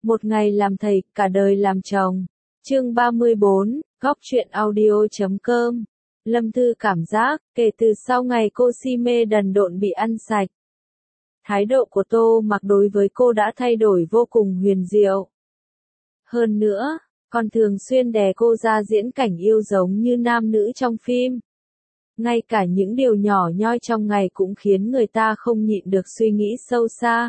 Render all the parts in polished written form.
Một ngày làm thầy, cả đời làm chồng. Chương 34, Góc truyện audio.com. Lâm Thư cảm giác, kể từ sau ngày cô si mê đần độn bị ăn sạch, thái độ của Tô Mặc đối với cô đã thay đổi vô cùng huyền diệu. Hơn nữa, còn thường xuyên đè cô ra diễn cảnh yêu giống như nam nữ trong phim. Ngay cả những điều nhỏ nhoi trong ngày cũng khiến người ta không nhịn được suy nghĩ sâu xa.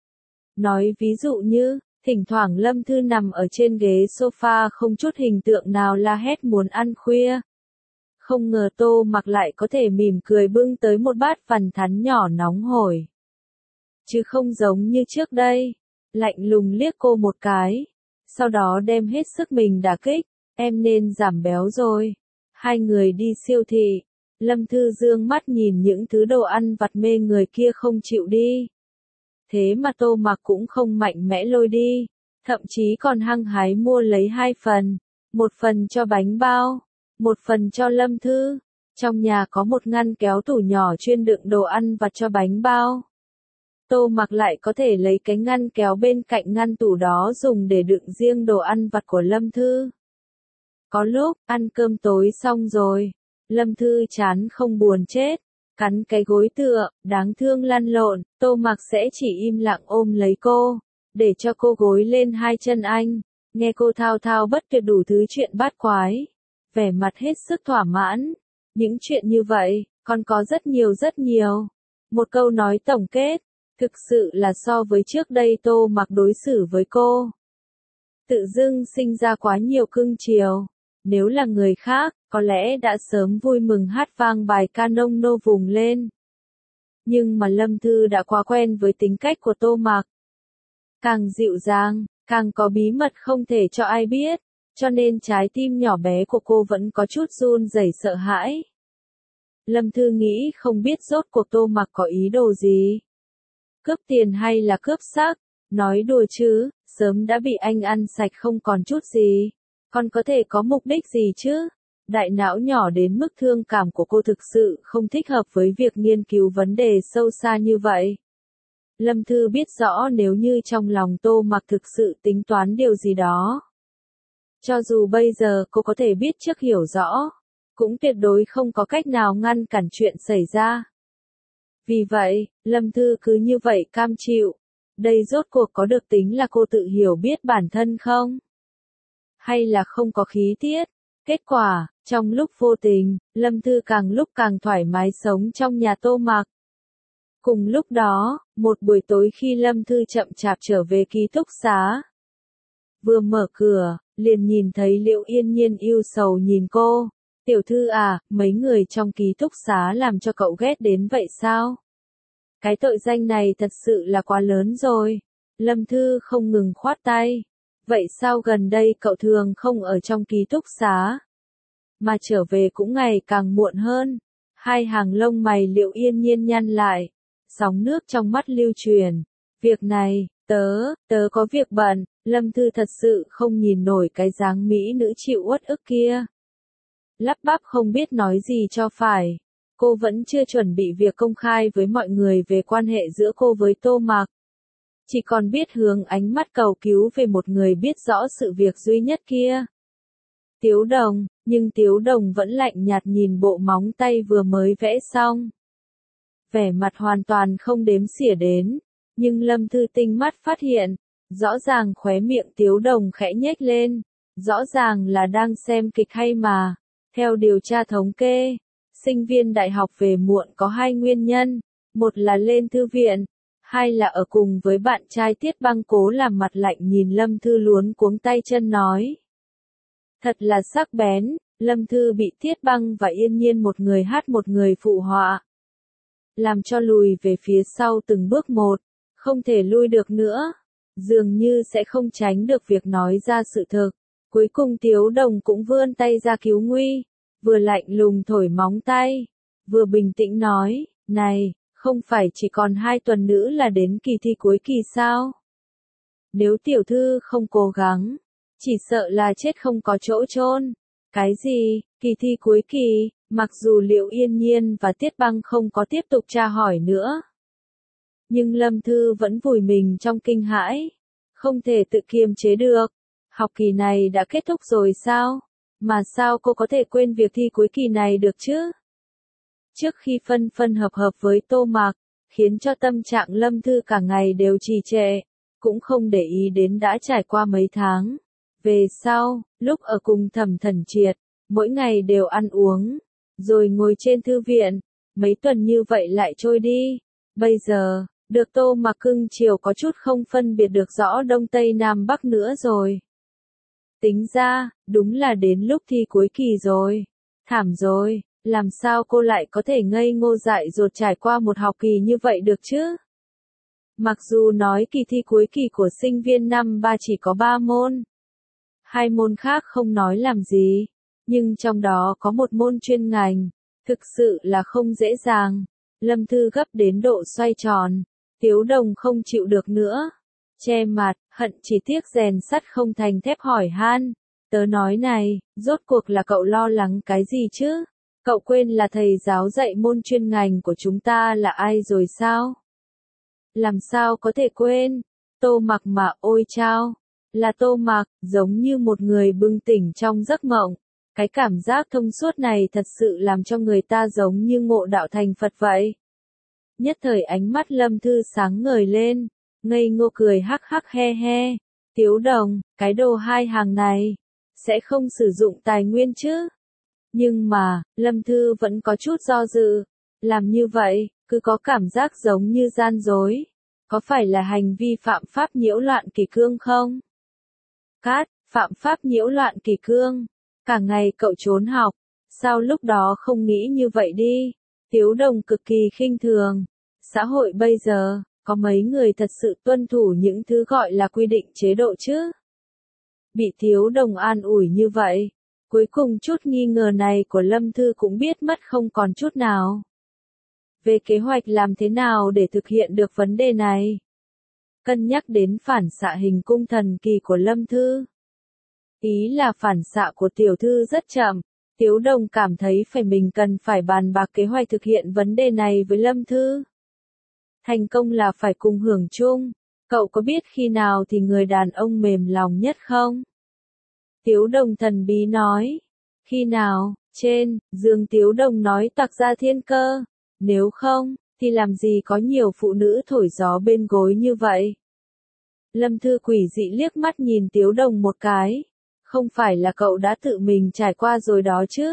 Nói ví dụ như, thỉnh thoảng Lâm Thư nằm ở trên ghế sofa không chút hình tượng nào la hét muốn ăn khuya. Không ngờ Tô Mặc lại có thể mỉm cười bưng tới một bát vằn thắn nhỏ nóng hổi. Chứ không giống như trước đây, lạnh lùng liếc cô một cái, sau đó đem hết sức mình đả kích, em nên giảm béo rồi. Hai người đi siêu thị, Lâm Thư dương mắt nhìn những thứ đồ ăn vặt mê người kia không chịu đi. Thế mà Tô Mặc cũng không mạnh mẽ lôi đi, thậm chí còn hăng hái mua lấy 2 phần, một phần cho bánh bao, một phần cho Lâm Thư. Trong nhà có một ngăn kéo tủ nhỏ chuyên đựng đồ ăn vặt cho bánh bao. Tô Mặc lại có thể lấy cái ngăn kéo bên cạnh ngăn tủ đó dùng để đựng riêng đồ ăn vặt của Lâm Thư. Có lúc, ăn cơm tối xong rồi, Lâm Thư chán không buồn chết, cắn cái gối tựa, đáng thương lăn lộn, Tô Mặc sẽ chỉ im lặng ôm lấy cô, để cho cô gối lên hai chân anh, nghe cô thao thao bất tuyệt đủ thứ chuyện bát quái, vẻ mặt hết sức thỏa mãn. Những chuyện như vậy, còn có rất nhiều. Một câu nói tổng kết, thực sự là so với trước đây Tô Mặc đối xử với cô, tự dưng sinh ra quá nhiều cưng chiều. Nếu là người khác, có lẽ đã sớm vui mừng hát vang bài ca nông nô vùng lên. Nhưng mà Lâm Thư đã quá quen với tính cách của Tô Mặc. Càng dịu dàng, càng có bí mật không thể cho ai biết, cho nên trái tim nhỏ bé của cô vẫn có chút run rẩy sợ hãi. Lâm Thư nghĩ không biết rốt cuộc Tô Mặc có ý đồ gì. Cướp tiền hay là cướp xác? Nói đùa chứ, sớm đã bị anh ăn sạch không còn chút gì. Còn có thể có mục đích gì chứ? Đại não nhỏ đến mức thương cảm của cô thực sự không thích hợp với việc nghiên cứu vấn đề sâu xa như vậy. Lâm Thư biết rõ nếu như trong lòng Tô Mặc thực sự tính toán điều gì đó. Cho dù bây giờ cô có thể biết trước hiểu rõ, cũng tuyệt đối không có cách nào ngăn cản chuyện xảy ra. Vì vậy, Lâm Thư cứ như vậy cam chịu. Đây rốt cuộc có được tính là cô tự hiểu biết bản thân không? Hay là không có khí tiết? Kết quả, trong lúc vô tình, Lâm Thư càng lúc càng thoải mái sống trong nhà Tô Mặc. Cùng lúc đó, một buổi tối khi Lâm Thư chậm chạp trở về ký túc xá, vừa mở cửa, liền nhìn thấy Liễu Yên Nhiên ưu sầu nhìn cô. Tiểu Thư à, mấy người trong ký túc xá làm cho cậu ghét đến vậy sao? Cái tội danh này thật sự là quá lớn rồi. Lâm Thư không ngừng khoát tay. Vậy sao gần đây cậu thường không ở trong ký túc xá, mà trở về cũng ngày càng muộn hơn? Hai hàng lông mày Liễu Yên Nhiên nhăn lại, sóng nước trong mắt lưu truyền. Việc này, tớ có việc bận. Lâm Thư thật sự không nhìn nổi cái dáng mỹ nữ chịu uất ức kia. Lắp bắp không biết nói gì cho phải. Cô vẫn chưa chuẩn bị việc công khai với mọi người về quan hệ giữa cô với Tô Mặc. Chỉ còn biết hướng ánh mắt cầu cứu về một người biết rõ sự việc duy nhất kia. Tiếu Đồng, nhưng Tiếu Đồng vẫn lạnh nhạt nhìn bộ móng tay vừa mới vẽ xong. Vẻ mặt hoàn toàn không đếm xỉa đến, nhưng Lâm Thư tinh mắt phát hiện, rõ ràng khóe miệng Tiếu Đồng khẽ nhếch lên, rõ ràng là đang xem kịch hay mà. Theo điều tra thống kê, sinh viên đại học về muộn có 2 nguyên nhân, một là lên thư viện, hai là ở cùng với bạn trai. Tiết Băng cố làm mặt lạnh nhìn Lâm Thư luống cuống tay chân nói. Thật là sắc bén, Lâm Thư bị Tiết Băng và Yên Nhiên một người hát một người phụ họa, làm cho lùi về phía sau từng bước một, không thể lui được nữa, dường như sẽ không tránh được việc nói ra sự thực. Cuối cùng Tiếu Đồng cũng vươn tay ra cứu nguy, vừa lạnh lùng thổi móng tay, vừa bình tĩnh nói, này, không phải chỉ còn 2 tuần nữa là đến kỳ thi cuối kỳ sao? Nếu Tiểu Thư không cố gắng, chỉ sợ là chết không có chỗ chôn. Cái gì, kỳ thi cuối kỳ? Mặc dù Liễu Yên Nhiên và Tiết Băng không có tiếp tục tra hỏi nữa, nhưng Lâm Thư vẫn vùi mình trong kinh hãi. không thể tự kiềm chế được. Học kỳ này đã kết thúc rồi sao? Mà sao cô có thể quên việc thi cuối kỳ này được chứ? Trước khi phân phân hợp hợp với Tô Mạc, khiến cho tâm trạng Lâm Thư cả ngày đều trì trệ, cũng không để ý đến đã trải qua mấy tháng. Về sau, lúc ở cùng Thẩm Thần Triệt, mỗi ngày đều ăn uống, rồi ngồi trên thư viện, mấy tuần như vậy lại trôi đi. Bây giờ, được Tô Mạc cưng chiều có chút không phân biệt được rõ Đông Tây Nam Bắc nữa rồi. Tính ra, đúng là đến lúc thi cuối kỳ rồi. Thảm rồi, làm sao cô lại có thể ngây ngô dại dột trải qua một học kỳ như vậy được chứ? Mặc dù nói kỳ thi cuối kỳ của sinh viên năm 3 chỉ có 3 môn. 2 môn khác không nói làm gì, nhưng trong đó có một môn chuyên ngành, thực sự là không dễ dàng. Lâm Thư gấp đến độ xoay tròn, Tiếu Đồng không chịu được nữa. Che mặt, hận chỉ tiếc rèn sắt không thành thép hỏi han. Tớ nói này, rốt cuộc là cậu lo lắng cái gì chứ? Cậu quên là thầy giáo dạy môn chuyên ngành của chúng ta là ai rồi sao? Làm sao có thể quên? Tô Mạc mà ôi chao, là Tô Mạc, giống như một người bừng tỉnh trong giấc mộng. Cái cảm giác thông suốt này thật sự làm cho người ta giống như ngộ đạo thành Phật vậy. Nhất thời ánh mắt Lâm Thư sáng ngời lên, ngây ngô cười hắc hắc he he. Tiếu Đồng, cái đồ hai hàng này, sẽ không sử dụng tài nguyên chứ? Nhưng mà, Lâm Thư vẫn có chút do dự. Làm như vậy, cứ có cảm giác giống như gian dối. Có phải là hành vi phạm pháp nhiễu loạn kỷ cương không? Cát, phạm pháp nhiễu loạn kỷ cương. Cả ngày cậu trốn học, sao lúc đó không nghĩ như vậy đi? Tiếu Đồng cực kỳ khinh thường. Xã hội bây giờ, có mấy người thật sự tuân thủ những thứ gọi là quy định chế độ chứ? Bị Tiếu Đồng an ủi như vậy, cuối cùng chút nghi ngờ này của Lâm Thư cũng biết mất không còn chút nào. Về kế hoạch làm thế nào để thực hiện được vấn đề này? Cân nhắc đến phản xạ hình cung thần kỳ của Lâm Thư. Ý là phản xạ của tiểu thư rất chậm, Tiếu Đồng cảm thấy mình cần phải bàn bạc kế hoạch thực hiện vấn đề này với Lâm Thư. Thành công là phải cùng hưởng chung, cậu có biết khi nào thì người đàn ông mềm lòng nhất không? Tiếu Đồng thần bí nói. Khi nào? Trên giường Tiếu Đồng nói toạc ra thiên cơ. Nếu không, thì làm gì có nhiều phụ nữ thổi gió bên gối như vậy? Lâm Thư quỷ dị liếc mắt nhìn Tiếu Đồng một cái. Không phải là cậu đã tự mình trải qua rồi đó chứ?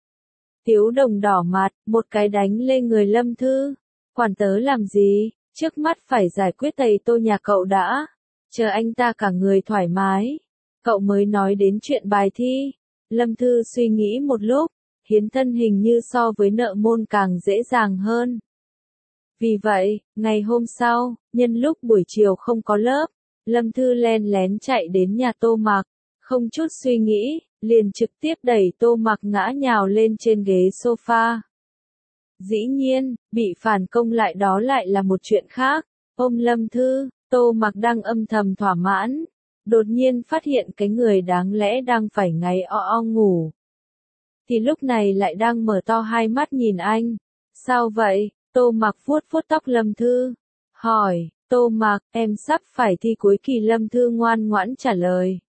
Tiếu Đồng đỏ mặt, một cái đánh lên người Lâm Thư. Quản tớ làm gì? Trước mắt phải giải quyết thầy Tô nhà cậu đã. Chờ anh ta cả người thoải mái. Cậu mới nói đến chuyện bài thi. Lâm Thư suy nghĩ một lúc, hiến thân hình như so với nợ môn càng dễ dàng hơn. Vì vậy, ngày hôm sau, nhân lúc buổi chiều không có lớp, Lâm Thư len lén chạy đến nhà Tô Mạc, không chút suy nghĩ, liền trực tiếp đẩy Tô Mạc ngã nhào lên trên ghế sofa. Dĩ nhiên, bị phản công lại đó lại là một chuyện khác. Ôm Lâm Thư, Tô Mạc đang âm thầm thỏa mãn, đột nhiên phát hiện cái người đáng lẽ đang phải ngáy o o ngủ. Thì lúc này lại đang mở to hai mắt nhìn anh. Sao vậy? Tô Mạc vuốt vuốt tóc Lâm Thư. Hỏi, Tô Mạc, em sắp phải thi cuối kỳ. Lâm Thư ngoan ngoãn trả lời.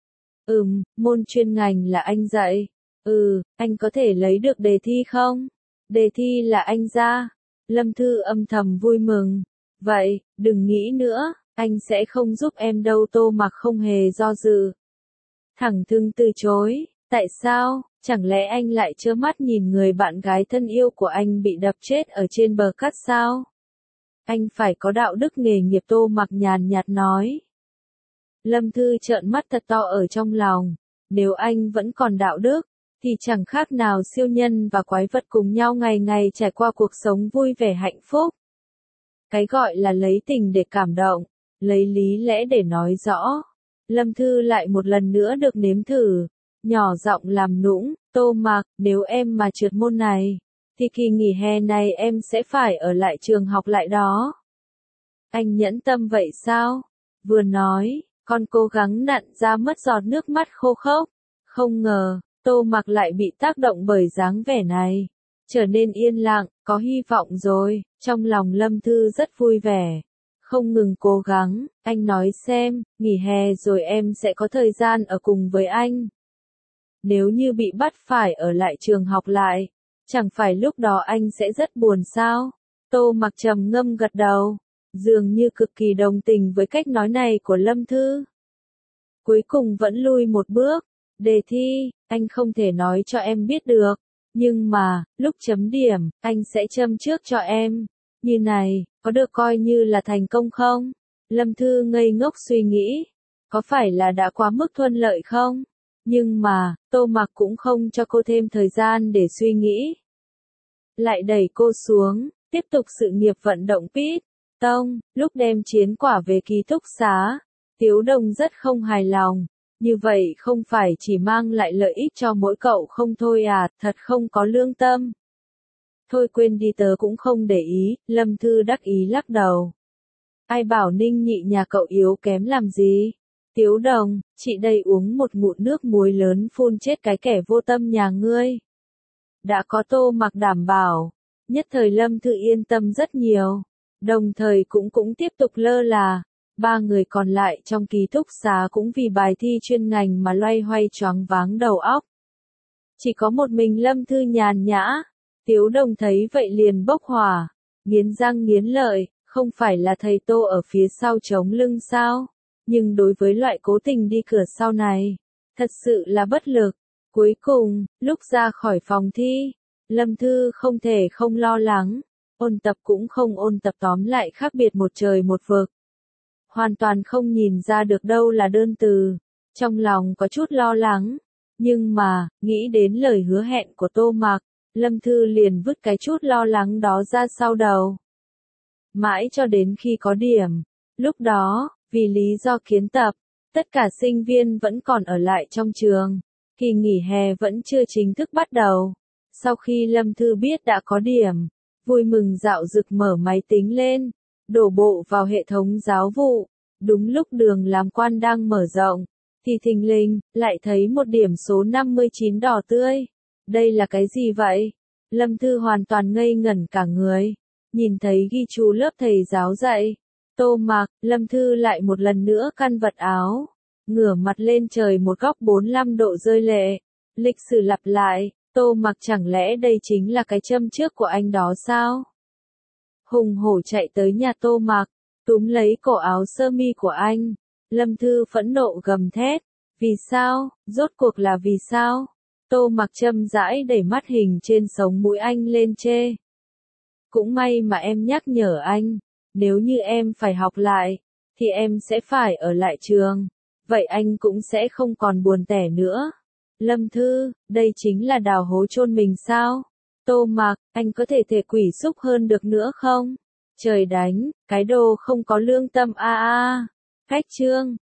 Môn chuyên ngành là anh dạy. Anh có thể lấy được đề thi không? Đề thi là anh ra. Lâm Thư âm thầm vui mừng. Vậy, đừng nghĩ nữa, anh sẽ không giúp em đâu. Tô Mạc không hề do dự. Thẳng thừng từ chối. Tại sao? Chẳng lẽ anh lại trơ mắt nhìn người bạn gái thân yêu của anh bị đập chết ở trên bờ cát sao? Anh phải có đạo đức nghề nghiệp. Tô Mạc nhàn nhạt nói. Lâm Thư trợn mắt thật to ở trong lòng. Nếu anh vẫn còn đạo đức, thì chẳng khác nào siêu nhân và quái vật cùng nhau ngày ngày trải qua cuộc sống vui vẻ hạnh phúc. Cái gọi là lấy tình để cảm động, lấy lý lẽ để nói rõ. Lâm Thư lại một lần nữa được nếm thử, nhỏ giọng làm nũng. Tô Mạc, nếu em mà trượt môn này, thì kỳ nghỉ hè này em sẽ phải ở lại trường học lại đó. Anh nhẫn tâm vậy sao? Vừa nói, con cố gắng nặn ra mất giọt nước mắt khô khốc. Không ngờ, Tô Mạc lại bị tác động bởi dáng vẻ này. Trở nên yên lặng, có hy vọng rồi. Trong lòng Lâm Thư rất vui vẻ. không ngừng cố gắng, anh nói xem, nghỉ hè rồi em sẽ có thời gian ở cùng với anh. Nếu như bị bắt phải ở lại trường học lại, chẳng phải lúc đó anh sẽ rất buồn sao? Tô Mặc trầm ngâm gật đầu, dường như cực kỳ đồng tình với cách nói này của Lâm Thư. Cuối cùng vẫn lui một bước, đề thi, anh không thể nói cho em biết được, nhưng mà, lúc chấm điểm, anh sẽ châm trước cho em. Như này, có được coi như là thành công không? Lâm Thư ngây ngốc suy nghĩ, có phải là đã quá mức thuận lợi không? Nhưng mà, Tô Mặc cũng không cho cô thêm thời gian để suy nghĩ. Lại đẩy cô xuống, tiếp tục sự nghiệp vận động pit tông, lúc đem chiến quả về ký túc xá. Tiếu Đông rất không hài lòng, như vậy không phải chỉ mang lại lợi ích cho mỗi cậu không thôi à, thật không có lương tâm. Thôi quên đi tớ cũng không để ý, Lâm Thư đắc ý lắc đầu. Ai bảo Ninh Nhị nhà cậu yếu kém làm gì? Tiếu Đồng, chị đây uống một ngụm nước muối lớn phun chết cái kẻ vô tâm nhà ngươi. Đã có Tô Mặc đảm bảo, nhất thời Lâm Thư yên tâm rất nhiều, đồng thời cũng tiếp tục lơ là. Ba người còn lại trong ký túc xá cũng vì bài thi chuyên ngành mà loay hoay choáng váng đầu óc. Chỉ có một mình Lâm Thư nhàn nhã, Tiếu Đồng thấy vậy liền bốc hỏa, nghiến răng nghiến lợi, không phải là thầy Tô ở phía sau chống lưng sao? Nhưng đối với loại cố tình đi cửa sau này, thật sự là bất lực. Cuối cùng, lúc ra khỏi phòng thi, Lâm Thư không thể không lo lắng, ôn tập cũng không ôn tập, tóm lại khác biệt một trời một vực. Hoàn toàn không nhìn ra được đâu là đơn từ, trong lòng có chút lo lắng, nhưng mà, nghĩ đến lời hứa hẹn của Tô Mặc, Lâm Thư liền vứt cái chút lo lắng đó ra sau đầu. Mãi cho đến khi có điểm, lúc đó, vì lý do kiến tập, tất cả sinh viên vẫn còn ở lại trong trường, kỳ nghỉ hè vẫn chưa chính thức bắt đầu. Sau khi Lâm Thư biết đã có điểm, vui mừng dạo dực mở máy tính lên, đổ bộ vào hệ thống giáo vụ, đúng lúc đường làm quan đang mở rộng, thì thình lình, lại thấy một điểm số 59 đỏ tươi. Đây là cái gì vậy? Lâm Thư hoàn toàn ngây ngẩn cả người, nhìn thấy ghi chú lớp thầy giáo dạy. Tô Mặc, Lâm Thư lại một lần nữa căn vật áo, ngửa mặt lên trời một góc 45 độ rơi lệ. Lịch sử lặp lại, Tô Mặc chẳng lẽ đây chính là cái châm trước của anh đó sao? Hùng hổ chạy tới nhà Tô Mặc, túm lấy cổ áo sơ mi của anh. Lâm Thư phẫn nộ gầm thét, vì sao, rốt cuộc là vì sao? Tô Mặc châm rãi đẩy mắt hình trên sống mũi anh lên chê. Cũng may mà em nhắc nhở anh, nếu như em phải học lại, thì em sẽ phải ở lại trường, vậy anh cũng sẽ không còn buồn tẻ nữa. Lâm Thư, đây chính là đào hố chôn mình sao? Tô Mặc, anh có thể thể quỷ xúc hơn được nữa không? Trời đánh, cái đồ không có lương tâm a a. Cách chương